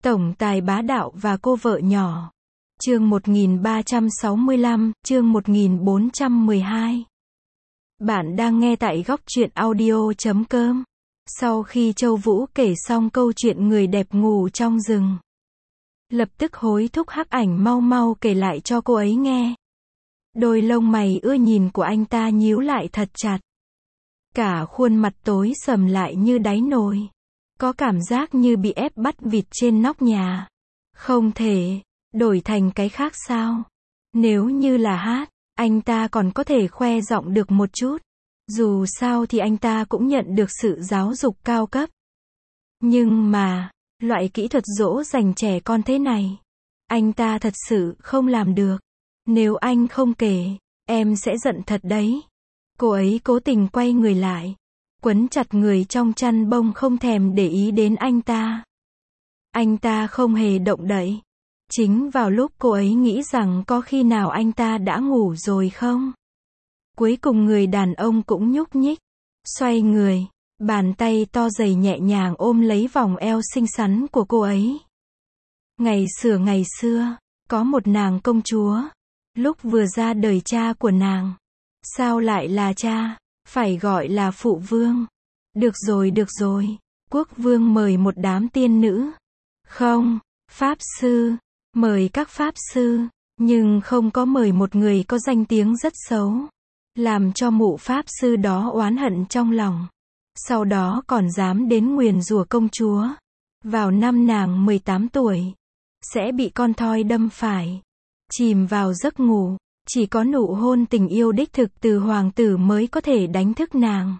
Tổng tài bá đạo và cô vợ nhỏ. Chương 1365, chương 1412. Bạn đang nghe tại góc truyện audio.com. Sau khi Châu Vũ kể xong câu chuyện người đẹp ngủ trong rừng, lập tức hối thúc Hắc Ảnh mau mau kể lại cho cô ấy nghe. Đôi lông mày ưa nhìn của anh ta nhíu lại thật chặt. Cả khuôn mặt tối sầm lại như đáy nồi. Có cảm giác như bị ép bắt vịt trên nóc nhà. Không thể đổi thành cái khác sao? Nếu như là hát, anh ta còn có thể khoe giọng được một chút. Dù sao thì anh ta cũng nhận được sự giáo dục cao cấp. Nhưng mà, loại kỹ thuật dỗ dành trẻ con thế này, anh ta thật sự không làm được. Nếu anh không kể, em sẽ giận thật đấy. Cô ấy cố tình quay người lại, quấn chặt người trong chăn bông không thèm để ý đến anh ta. Anh ta không hề động đậy. Chính vào lúc cô ấy nghĩ rằng có khi nào anh ta đã ngủ rồi không? Cuối cùng người đàn ông cũng nhúc nhích, xoay người, bàn tay to dày nhẹ nhàng ôm lấy vòng eo xinh xắn của cô ấy. Ngày xưa, có một nàng công chúa. Lúc vừa ra đời cha của nàng, sao lại là cha, phải gọi là phụ vương. Được rồi, quốc vương mời một đám tiên nữ. Không, pháp sư, mời các pháp sư, nhưng không có mời một người có danh tiếng rất xấu. Làm cho mụ pháp sư đó oán hận trong lòng. Sau đó còn dám đến nguyền rủa công chúa. Vào năm nàng 18 tuổi, sẽ bị con thoi đâm phải. Chìm vào giấc ngủ, chỉ có nụ hôn tình yêu đích thực từ hoàng tử mới có thể đánh thức nàng.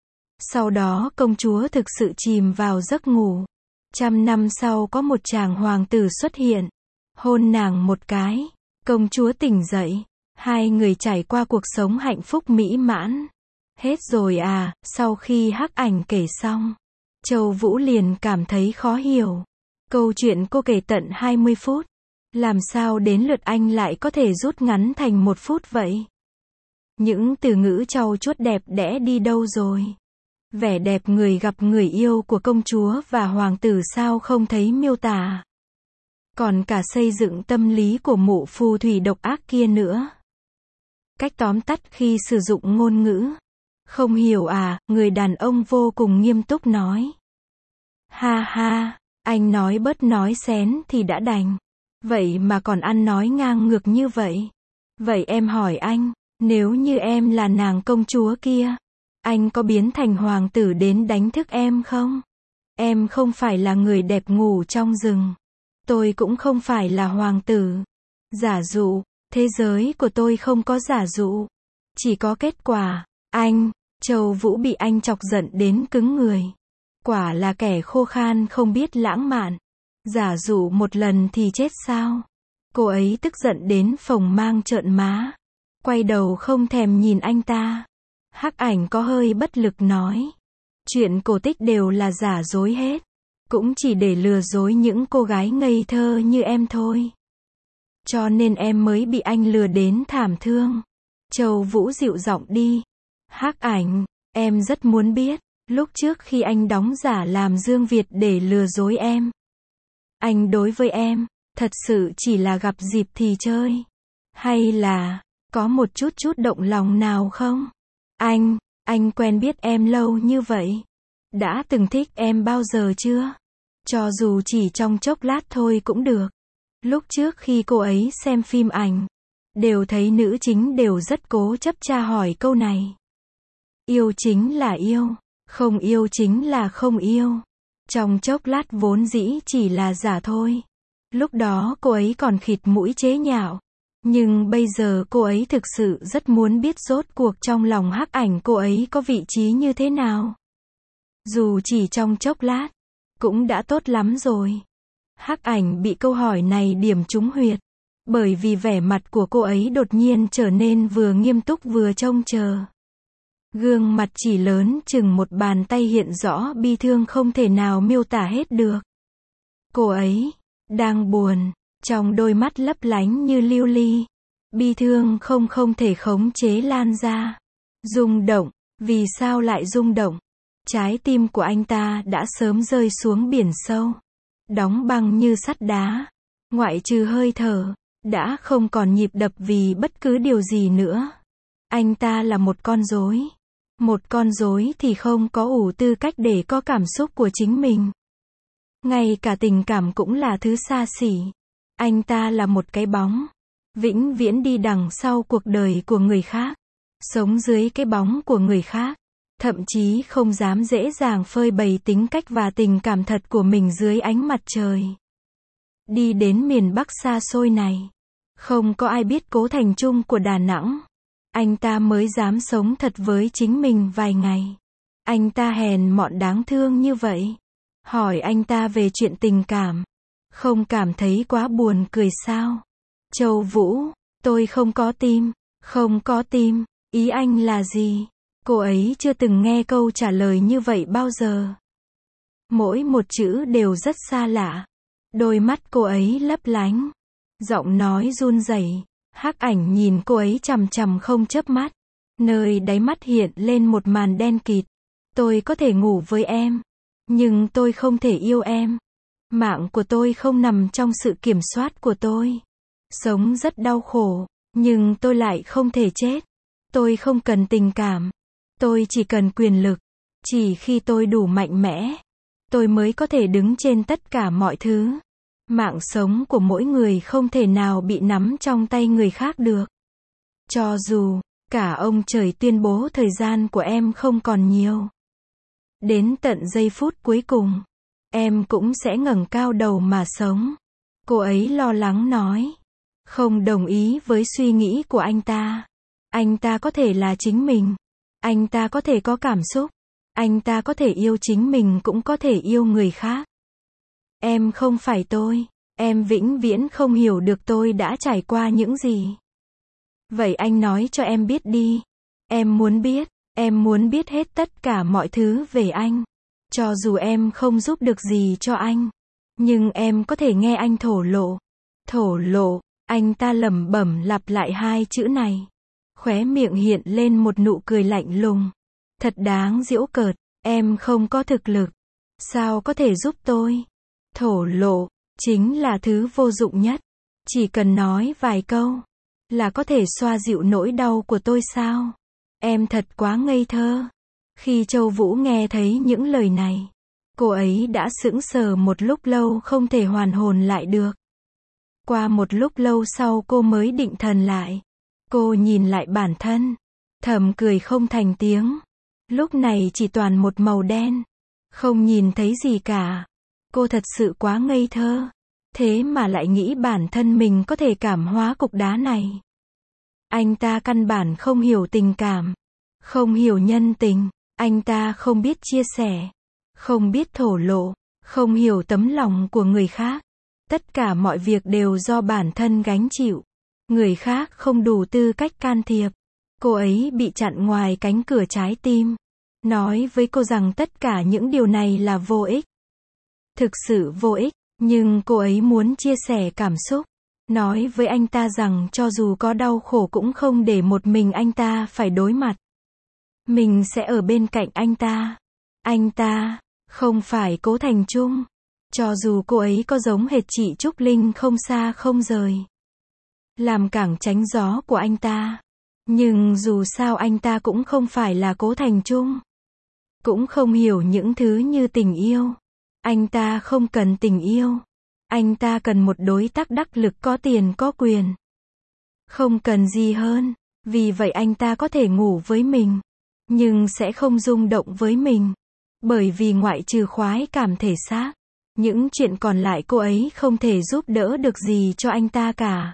Sau đó công chúa thực sự chìm vào giấc ngủ. 100 năm sau có một chàng hoàng tử xuất hiện, hôn nàng một cái, công chúa tỉnh dậy, hai người trải qua cuộc sống hạnh phúc mỹ mãn. Hết rồi à? Sau khi Hắc Ảnh kể xong, Châu Vũ liền cảm thấy khó hiểu. Câu chuyện cô kể tận 20 phút. Làm sao đến lượt anh lại có thể rút ngắn thành 1 phút vậy? Những từ ngữ trau chuốt đẹp đẽ đi đâu rồi? Vẻ đẹp người gặp người yêu của công chúa và hoàng tử sao không thấy miêu tả? Còn cả xây dựng tâm lý của mụ phù thủy độc ác kia nữa. Cách tóm tắt khi sử dụng ngôn ngữ. Không hiểu à? Người đàn ông vô cùng nghiêm túc nói. Ha ha, anh nói bớt nói xén thì đã đành. Vậy mà còn ăn nói ngang ngược như vậy. Vậy em hỏi anh, nếu như em là nàng công chúa kia, anh có biến thành hoàng tử đến đánh thức em không? Em không phải là người đẹp ngủ trong rừng. Tôi cũng không phải là hoàng tử. Giả dụ, thế giới của tôi không có giả dụ. Chỉ có kết quả. Anh, Châu Vũ bị anh chọc giận đến cứng người. Quả là kẻ khô khan không biết lãng mạn. Giả dụ một lần thì chết sao? Cô ấy tức giận đến phồng mang trợn má. Quay đầu không thèm nhìn anh ta. Hắc Ảnh có hơi bất lực nói. Chuyện cổ tích đều là giả dối hết. Cũng chỉ để lừa dối những cô gái ngây thơ như em thôi. Cho nên em mới bị anh lừa đến thảm thương. Châu Vũ dịu giọng đi. Hắc Ảnh, em rất muốn biết, lúc trước khi anh đóng giả làm Dương Việt để lừa dối em, anh đối với em, thật sự chỉ là gặp dịp thì chơi? Hay là, có một chút động lòng nào không? Anh quen biết em lâu như vậy. Đã từng thích em bao giờ chưa? Cho dù chỉ trong chốc lát thôi cũng được. Lúc trước khi cô ấy xem phim ảnh, đều thấy nữ chính đều rất cố chấp tra hỏi câu này. Yêu chính là yêu, không yêu chính là không yêu. Trong chốc lát vốn dĩ chỉ là giả thôi. Lúc đó cô ấy còn khịt mũi chế nhạo. Nhưng bây giờ cô ấy thực sự rất muốn biết rốt cuộc trong lòng Hắc Ảnh cô ấy có vị trí như thế nào. Dù chỉ trong chốc lát, cũng đã tốt lắm rồi. Hắc Ảnh bị câu hỏi này điểm trúng huyệt. Bởi vì vẻ mặt của cô ấy đột nhiên trở nên vừa nghiêm túc vừa trông chờ. Gương mặt chỉ lớn chừng một bàn tay hiện rõ bi thương không thể nào miêu tả hết được. Cô ấy đang buồn, trong đôi mắt lấp lánh như lưu ly. Bi thương không thể khống chế lan ra. Rung động, vì sao lại rung động? Trái tim của anh ta đã sớm rơi xuống biển sâu. đóng băng như sắt đá, ngoại trừ hơi thở, đã không còn nhịp đập vì bất cứ điều gì nữa. Anh ta là một con rối thì không có đủ tư cách để có cảm xúc của chính mình. Ngay cả tình cảm cũng là thứ xa xỉ. Anh ta là một cái bóng, vĩnh viễn đi đằng sau cuộc đời của người khác, sống dưới cái bóng của người khác, thậm chí không dám dễ dàng phơi bày tính cách và tình cảm thật của mình dưới ánh mặt trời. Đi đến miền Bắc xa xôi này, không có ai biết Cố Thành Trung của Đà Nẵng. Anh ta mới dám sống thật với chính mình vài ngày. Anh ta hèn mọn đáng thương như vậy. Hỏi anh ta về chuyện tình cảm, không cảm thấy quá buồn cười sao? Châu Vũ, tôi không có tim, ý anh là gì? Cô ấy chưa từng nghe câu trả lời như vậy bao giờ. Mỗi một chữ đều rất xa lạ. Đôi mắt cô ấy lấp lánh, giọng nói run rẩy. Hắc Ảnh nhìn cô ấy chằm chằm không chớp mắt. Nơi đáy mắt hiện lên một màn đen kịt. Tôi có thể ngủ với em, nhưng tôi không thể yêu em. Mạng của tôi không nằm trong sự kiểm soát của tôi. Sống rất đau khổ, nhưng tôi lại không thể chết. Tôi không cần tình cảm. Tôi chỉ cần quyền lực. Chỉ khi tôi đủ mạnh mẽ, tôi mới có thể đứng trên tất cả mọi thứ. Mạng sống của mỗi người không thể nào bị nắm trong tay người khác được. Cho dù cả ông trời tuyên bố thời gian của em không còn nhiều, đến tận giây phút cuối cùng, em cũng sẽ ngẩng cao đầu mà sống. Cô ấy lo lắng nói. Không đồng ý với suy nghĩ của anh ta. Anh ta có thể là chính mình. Anh ta có thể có cảm xúc. Anh ta có thể yêu chính mình cũng có thể yêu người khác. Em không phải tôi. Em vĩnh viễn không hiểu được tôi đã trải qua những gì. Vậy anh nói cho em biết đi. Em muốn biết hết tất cả mọi thứ về anh. Cho dù em không giúp được gì cho anh, nhưng em có thể nghe anh thổ lộ. Thổ lộ, anh ta lẩm bẩm lặp lại hai chữ này. Khóe miệng hiện lên một nụ cười lạnh lùng. Thật đáng giễu cợt, em không có thực lực. Sao có thể giúp tôi? Thổ lộ, chính là thứ vô dụng nhất. Chỉ cần nói vài câu, là có thể xoa dịu nỗi đau của tôi sao? Em thật quá ngây thơ. Khi Châu Vũ nghe thấy những lời này, cô ấy đã sững sờ một lúc lâu không thể hoàn hồn lại được. Qua một lúc lâu sau cô mới định thần lại. Cô nhìn lại bản thân, thầm cười không thành tiếng. Lúc này chỉ toàn một màu đen, không nhìn thấy gì cả. Cô thật sự quá ngây thơ. Thế mà lại nghĩ bản thân mình có thể cảm hóa cục đá này. Anh ta căn bản không hiểu tình cảm, không hiểu nhân tình. Anh ta không biết chia sẻ, không biết thổ lộ, không hiểu tấm lòng của người khác. Tất cả mọi việc đều do bản thân gánh chịu. Người khác không đủ tư cách can thiệp. Cô ấy bị chặn ngoài cánh cửa trái tim. Nói với cô rằng tất cả những điều này là vô ích. Thực sự vô ích, nhưng cô ấy muốn chia sẻ cảm xúc. Nói với anh ta rằng cho dù có đau khổ cũng không để một mình anh ta phải đối mặt. Mình sẽ ở bên cạnh anh ta. Anh ta, không phải Cố Thành Trung. Cho dù cô ấy có giống hệt chị Trúc Linh không xa không rời, làm cẳng tránh gió của anh ta. Nhưng dù sao anh ta cũng không phải là Cố Thành Trung. Cũng không hiểu những thứ như tình yêu. Anh ta không cần tình yêu. Anh ta cần một đối tác đắc lực có tiền có quyền. Không cần gì hơn. Vì vậy anh ta có thể ngủ với mình, nhưng sẽ không rung động với mình. Bởi vì ngoại trừ khoái cảm thể xác, những chuyện còn lại cô ấy không thể giúp đỡ được gì cho anh ta cả.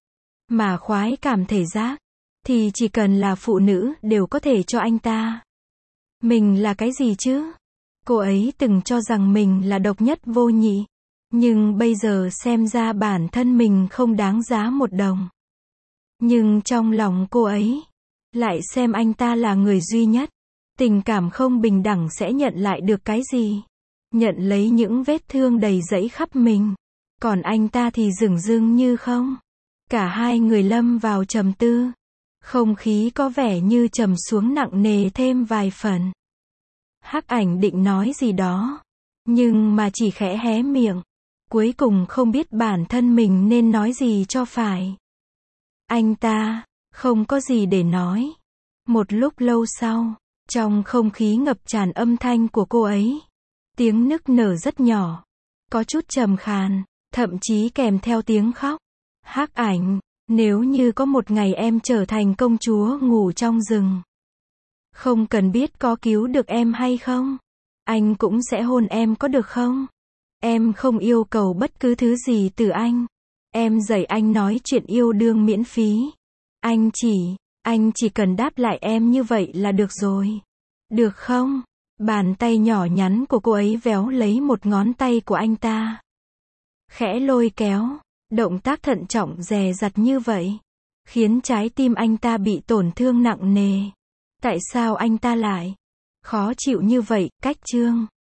Mà khoái cảm thể xác, thì chỉ cần là phụ nữ đều có thể cho anh ta. Mình là cái gì chứ? Cô ấy từng cho rằng mình là độc nhất vô nhị. Nhưng bây giờ xem ra bản thân mình không đáng giá một đồng. Nhưng trong lòng cô ấy, lại xem anh ta là người duy nhất. Tình cảm không bình đẳng sẽ nhận lại được cái gì? Nhận lấy những vết thương đầy rẫy khắp mình. Còn anh ta thì dửng dưng như không. Cả hai người lâm vào trầm tư. Không khí có vẻ như trầm xuống nặng nề thêm vài phần. Hắc Ảnh định nói gì đó, nhưng mà chỉ khẽ hé miệng. Cuối cùng không biết bản thân mình nên nói gì cho phải. Anh ta không có gì để nói. Một lúc lâu sau, trong không khí ngập tràn âm thanh của cô ấy. Tiếng nức nở rất nhỏ, có chút trầm khàn, thậm chí kèm theo tiếng khóc. Hắc Ảnh, nếu như có một ngày em trở thành công chúa ngủ trong rừng, không cần biết có cứu được em hay không, anh cũng sẽ hôn em có được không? Em không yêu cầu bất cứ thứ gì từ anh. Em dạy anh nói chuyện yêu đương miễn phí. Anh chỉ cần đáp lại em như vậy là được rồi. Được không? Bàn tay nhỏ nhắn của cô ấy véo lấy một ngón tay của anh ta. Khẽ lôi kéo, động tác thận trọng dè dặt như vậy, khiến trái tim anh ta bị tổn thương nặng nề. Tại sao anh ta lại khó chịu như vậy? Cách chương